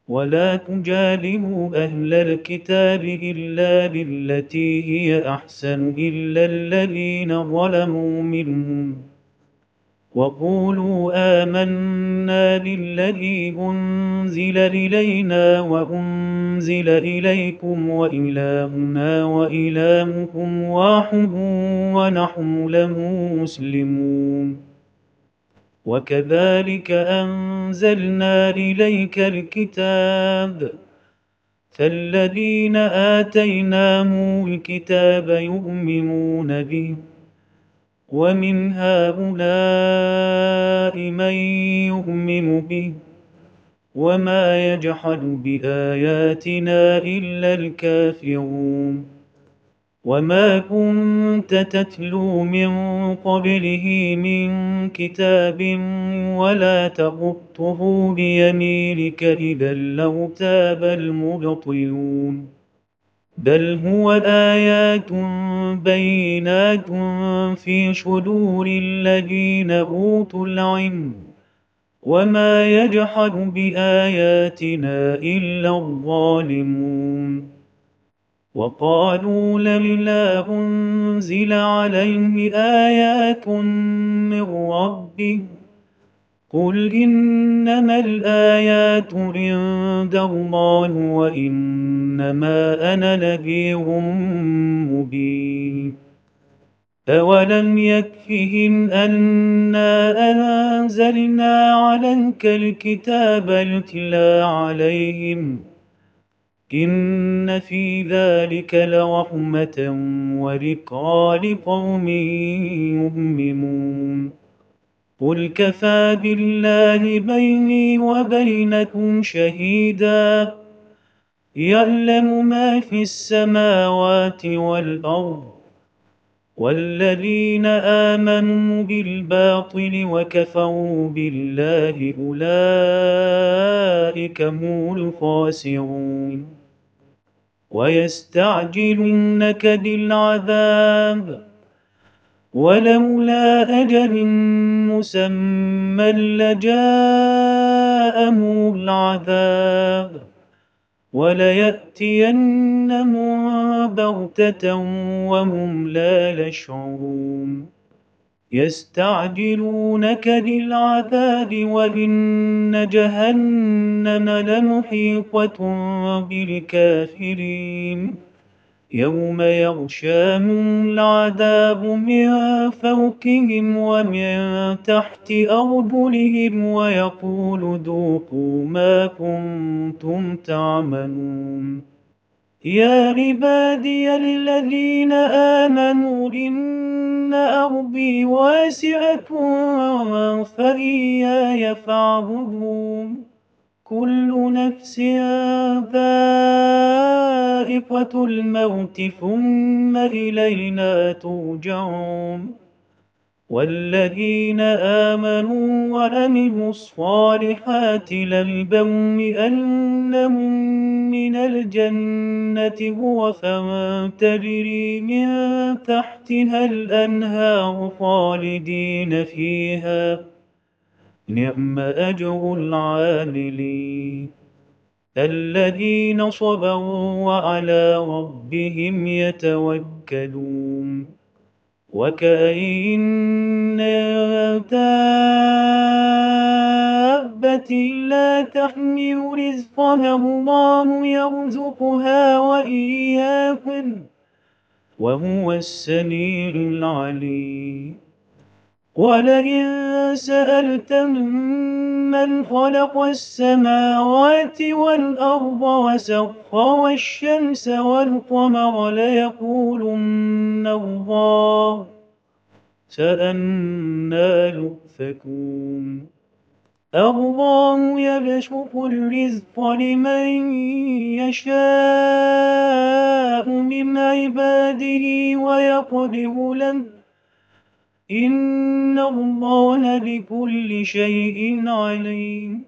ولا تجادلوا أهل الكتاب إلا بالتي هي أحسن إلا الذين ظلموا منهم وقولوا آمنا بالذي أنزل إلينا وأنزل إليكم وإلهنا وإلهكم واحد ونحن له مسلمون وكذلك أنزلنا إليك الكتاب فالذين آتيناهم الكتاب يؤمنون به ومن هؤلاء من يؤمن به وما يجحد بآياتنا إلا الكافرون وما كنت تتلو من قبله من كتاب ولا تخطه بيمينك إذا لارتاب المبطلون بل هو آيات بينات في صدور الذين أوتوا العلم وما يجحد بآياتنا إلا الظالمون وقالوا لولا أنزل عليه آيات من ربه قل إنما الآيات عند الله وإنما أنا نذير مبين أولم يكفهم أنا أنزلنا عليك الكتاب يتلى عليهم إن في ذلك لرحمة وذكرى لقوم يؤمنون قل كفى بالله بيني وبينكم شهيدا يعلم ما في السماوات والأرض والذين آمنوا بالباطل وكفروا بالله أولئك هم الخاسرون ويستعجلونك بالعذاب ولولا أجل مسمى لجاءهم العذاب وليأتينهم بغتة وهم لا يشعرون يستعجلونك بالعذاب وإن جهنم لمحيطة بالكافرين يوم يغشاهم العذاب من فوقهم ومن تحت أرجلهم ويقول ذوقوا ما كنتم تعملون يا عبادي الذين آمنوا إن أرضي واسعة فإياي فاعبدون كل نفس ذائقة الموت ثم إلينا ترجعون والذين آمنوا وعملوا الصالحات لنبوئنهم من الجنة غرفا تجري من تحتها الأنهار خالدين فيها نعم أجر العاملين الذين صبروا وعلى ربهم يتوكلون وكأين من دابة لا تحمل رزقها الله يرزقها وإياكم وهو السميع العليم ولئن سألتم من خلق السماوات والأرض وسخر الشمس والقمر ليقولن الله فأنى يؤفكون الله يبسط الرزق لمن يشاء من عباده ويقدر له إن الله بكل شيء عليم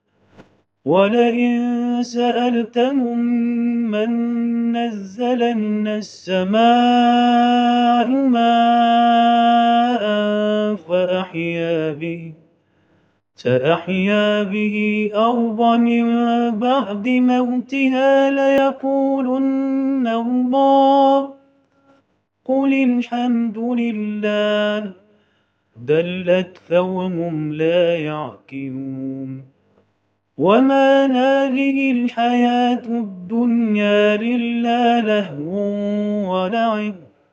ولئن سألتهم من نزل من السماء ماء فأحيا به سأحيا به أرضا من بعد موتها ليقولن الله. قل الحمد لله بل أكثرهم لا يعقلون. وما هذه الحياة الدنيا إلا لهو ولعب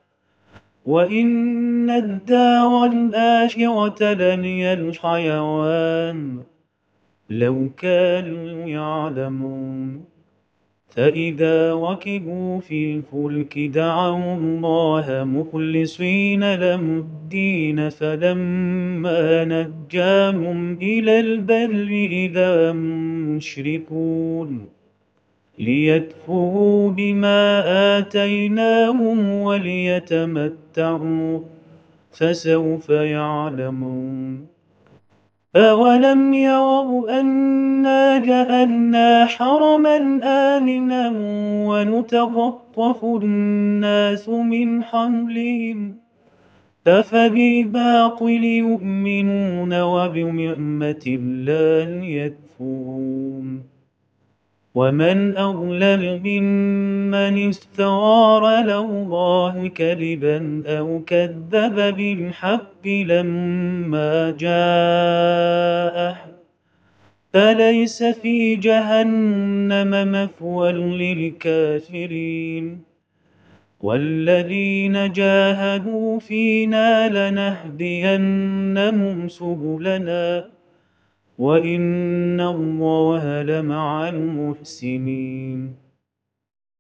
وإن الدار الآخرة لهي الحيوان لو كانوا يعلمون. فإذا ركبوا في الفلك دعوا الله مخلصين له الدين فلما نجاهم إلى البر إذا هم يشركون ليكفروا بما آتيناهم وليتمتعوا فسوف يعلمون. أولم يروا أنا جعلنا حرما آمنا ونتخطف الناس من حولهم أفبالباطل يؤمنون وبنعمة الله يكفرون. ومن أضلل ممن افترى على الله كذبا أو كذب بالحق لما جاءه فليس في جهنم مثوى للكافرين. والذين جاهدوا فينا لنهدينهم سبلنا وإن الله لمع المحسنين.